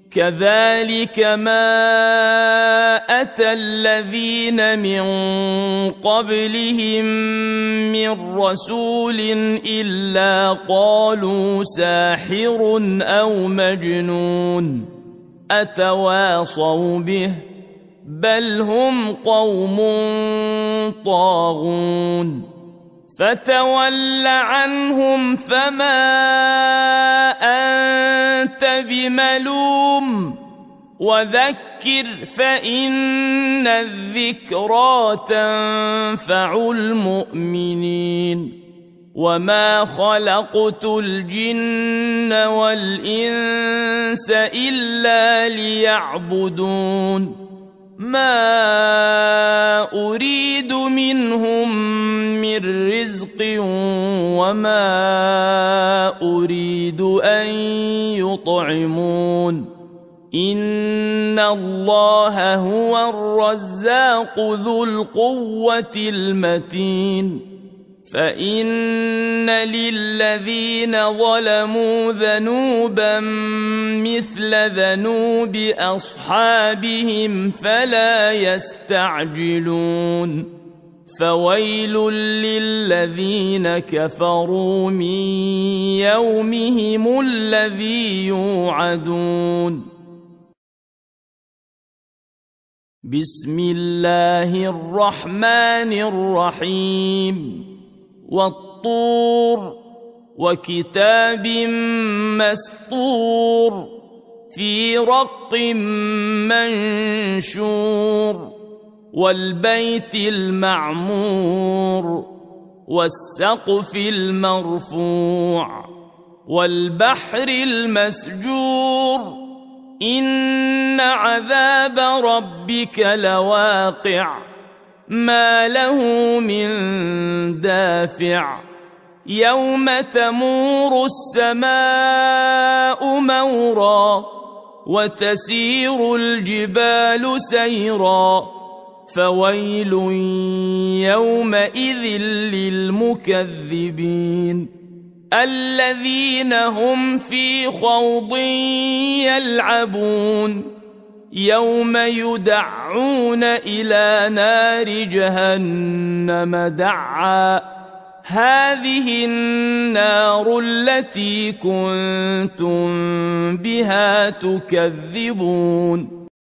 كذلك ما أتى الذين من قبلهم من رسول إلا قالوا ساحر أو مجنون أتواصوا به بل هم قوم طاغون فتول عنهم فما أنت بملوم وذكر فإن الذكرى تنفع المؤمنين وما خلقت الجن والإنس إلا ليعبدون ما أريد منهم من رزق وما أريد أن يطعمون إن الله هو الرزاق ذو القوة المتين فإن للذين ظلموا ذنوبا مثل ذنوب أصحابهم فلا يستعجلون فويل للذين كفروا من يومهم الذي يوعدون بسم الله الرحمن الرحيم والطور وكتاب مسطور في رق منشور والبيت المعمور والسقف المرفوع والبحر المسجور إن عذاب ربك لواقع ما له من دافع يوم تمور السماء مورا وتسير الجبال سيرا فويل يومئذ للمكذبين الذين هم في خوض يلعبون يوم يدعون إلى نار جهنم دعا هذه النار التي كنتم بها تكذبون